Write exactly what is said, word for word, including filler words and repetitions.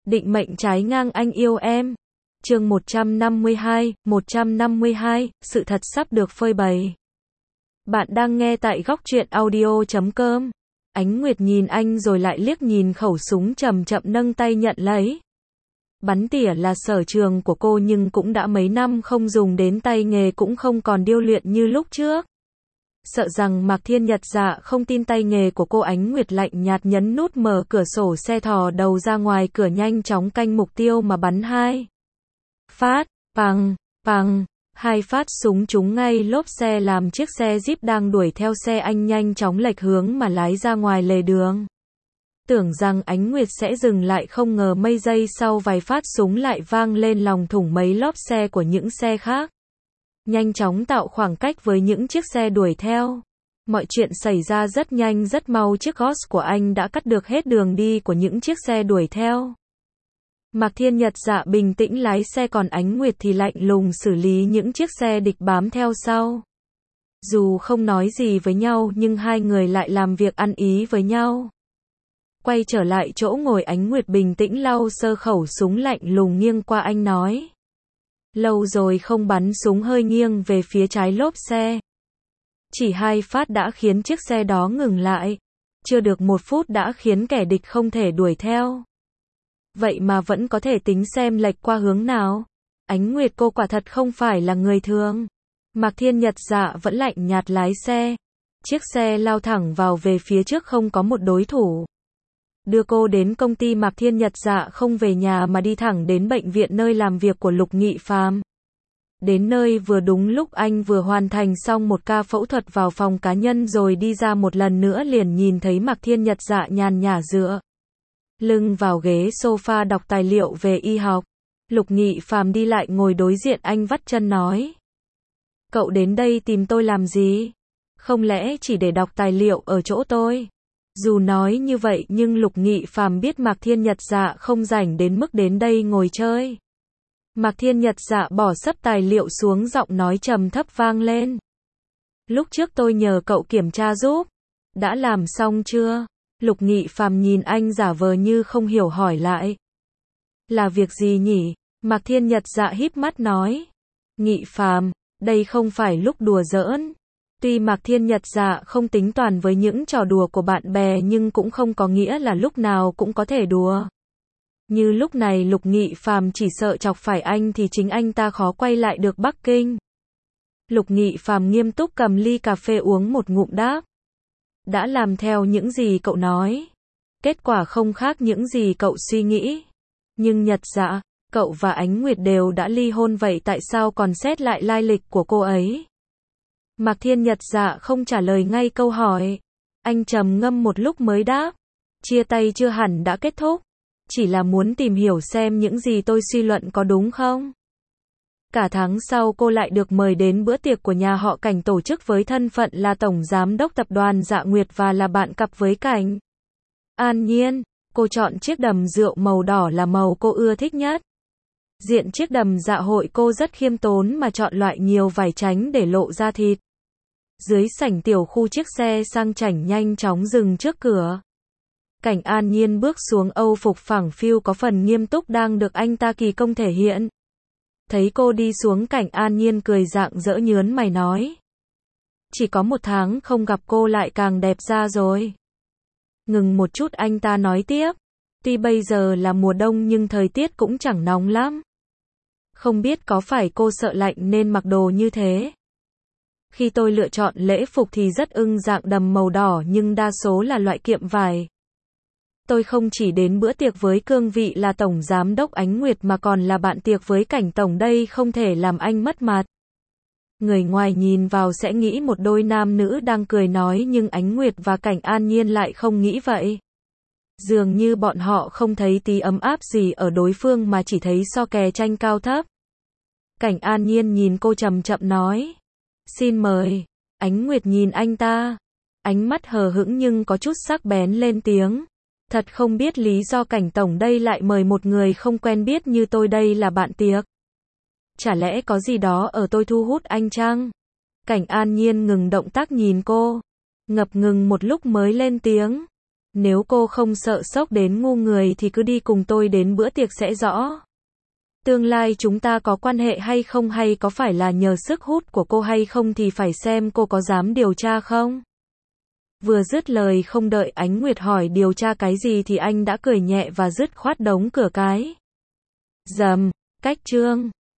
Định mệnh trái ngang anh yêu em. Chương một trăm năm mươi hai, một trăm năm mươi hai, sự thật sắp được phơi bày. Bạn đang nghe tại góc truyện audio chấm com. Ánh Nguyệt nhìn anh rồi lại liếc nhìn khẩu súng chậm chậm nâng tay nhận lấy. Bắn tỉa là sở trường của cô nhưng cũng đã mấy năm không dùng đến, tay nghề cũng không còn điêu luyện như lúc trước. Sợ rằng Mạc Thiên Nhật Dạ không tin tay nghề của cô, Ánh Nguyệt lạnh nhạt nhấn nút mở cửa sổ xe, thò đầu ra ngoài cửa nhanh chóng canh mục tiêu mà bắn hai phát, pằng, pằng, hai phát súng trúng ngay lốp xe làm chiếc xe Jeep đang đuổi theo xe anh nhanh chóng lệch hướng mà lái ra ngoài lề đường. Tưởng rằng Ánh Nguyệt sẽ dừng lại, không ngờ mấy giây sau vài phát súng lại vang lên, lòng thủng mấy lốp xe của những xe khác. Nhanh chóng tạo khoảng cách với những chiếc xe đuổi theo. Mọi chuyện xảy ra rất nhanh rất mau, chiếc Ghost của anh đã cắt được hết đường đi của những chiếc xe đuổi theo. Mạc Thiên Nhật Dạ bình tĩnh lái xe, còn Ánh Nguyệt thì lạnh lùng xử lý những chiếc xe địch bám theo sau. Dù không nói gì với nhau nhưng hai người lại làm việc ăn ý với nhau. Quay trở lại chỗ ngồi, Ánh Nguyệt bình tĩnh lau sơ khẩu súng, lạnh lùng nghiêng qua anh nói. Lâu rồi không bắn súng, hơi nghiêng về phía trái lốp xe. Chỉ hai phát đã khiến chiếc xe đó ngừng lại. Chưa được một phút đã khiến kẻ địch không thể đuổi theo. Vậy mà vẫn có thể tính xem lệch qua hướng nào. Ánh Nguyệt, cô quả thật không phải là người thường. Mạc Thiên Nhật Dạ vẫn lạnh nhạt lái xe. Chiếc xe lao thẳng vào về phía trước, không có một đối thủ. Đưa cô đến công ty, Mạc Thiên Nhật Dạ không về nhà mà đi thẳng đến bệnh viện nơi làm việc của Lục Nghị Phàm. Đến nơi vừa đúng lúc anh vừa hoàn thành xong một ca phẫu thuật, vào phòng cá nhân rồi đi ra một lần nữa liền nhìn thấy Mạc Thiên Nhật Dạ nhàn nhã dựa lưng vào ghế sofa đọc tài liệu về y học. Lục Nghị Phàm đi lại ngồi đối diện anh, vắt chân nói. Cậu đến đây tìm tôi làm gì? Không lẽ chỉ để đọc tài liệu ở chỗ tôi? Dù nói như vậy nhưng Lục Nghị Phàm biết Mạc Thiên Nhật Dạ không rảnh đến mức đến đây ngồi chơi. Mạc Thiên Nhật Dạ bỏ sấp tài liệu xuống, giọng nói trầm thấp vang lên. Lúc trước tôi nhờ cậu kiểm tra giúp. Đã làm xong chưa? Lục Nghị Phàm nhìn anh giả vờ như không hiểu hỏi lại. Là việc gì nhỉ? Mạc Thiên Nhật Dạ híp mắt nói. Nghị Phàm, đây không phải lúc đùa giỡn. Tuy Mạc Thiên Nhật Dạ không tính toàn với những trò đùa của bạn bè nhưng cũng không có nghĩa là lúc nào cũng có thể đùa. Như lúc này Lục Nghị Phàm chỉ sợ chọc phải anh thì chính anh ta khó quay lại được Bắc Kinh. Lục Nghị Phàm nghiêm túc cầm ly cà phê uống một ngụm đáp. Đã làm theo những gì cậu nói. Kết quả không khác những gì cậu suy nghĩ. Nhưng Nhật Dạ, cậu và Ánh Nguyệt đều đã ly hôn, vậy tại sao còn xét lại lai lịch của cô ấy? Mạc Thiên Nhật Dạ không trả lời ngay câu hỏi. Anh trầm ngâm một lúc mới đáp. Chia tay chưa hẳn đã kết thúc. Chỉ là muốn tìm hiểu xem những gì tôi suy luận có đúng không? Cả tháng sau cô lại được mời đến bữa tiệc của nhà họ Cảnh tổ chức với thân phận là tổng giám đốc tập đoàn Dạ Nguyệt và là bạn cặp với Cảnh An Nhiên. Cô chọn chiếc đầm rượu màu đỏ là màu cô ưa thích nhất. Diện chiếc đầm dạ hội cô rất khiêm tốn mà chọn loại nhiều vải tránh để lộ ra thịt. Dưới sảnh tiểu khu, chiếc xe sang chảnh nhanh chóng dừng trước cửa. Cảnh An Nhiên bước xuống, âu phục phẳng phiu có phần nghiêm túc đang được anh ta kỳ công thể hiện. Thấy cô đi xuống, Cảnh An Nhiên cười rạng rỡ nhớn mày nói. Chỉ có một tháng không gặp cô lại càng đẹp ra rồi. Ngừng một chút anh ta nói tiếp. Tuy bây giờ là mùa đông nhưng thời tiết cũng chẳng nóng lắm. Không biết có phải cô sợ lạnh nên mặc đồ như thế. Khi tôi lựa chọn lễ phục thì rất ưng dạng đầm màu đỏ nhưng đa số là loại kiệm vải. Tôi không chỉ đến bữa tiệc với cương vị là tổng giám đốc Ánh Nguyệt mà còn là bạn tiệc với Cảnh tổng, đây không thể làm anh mất mặt. Người ngoài nhìn vào sẽ nghĩ một đôi nam nữ đang cười nói nhưng Ánh Nguyệt và Cảnh An Nhiên lại không nghĩ vậy. Dường như bọn họ không thấy tí ấm áp gì ở đối phương mà chỉ thấy so kè tranh cao thấp. Cảnh An Nhiên nhìn cô chậm chậm nói. Xin mời. Ánh Nguyệt nhìn anh ta. Ánh mắt hờ hững nhưng có chút sắc bén lên tiếng. Thật không biết lý do Cảnh tổng đây lại mời một người không quen biết như tôi đây là bạn tiệc. Chả lẽ có gì đó ở tôi thu hút anh chăng? Cảnh An Nhiên ngừng động tác nhìn cô. Ngập ngừng một lúc mới lên tiếng. nếu cô không sợ sốc đến ngu người thì cứ đi cùng tôi đến bữa tiệc sẽ rõ. Tương lai chúng ta có quan hệ hay không hay có phải là nhờ sức hút của cô hay không thì phải xem cô có dám điều tra không. Vừa dứt lời không đợi Ánh Nguyệt hỏi điều tra cái gì thì anh đã cười nhẹ và dứt khoát đóng cửa cái. Rầm, cách chương.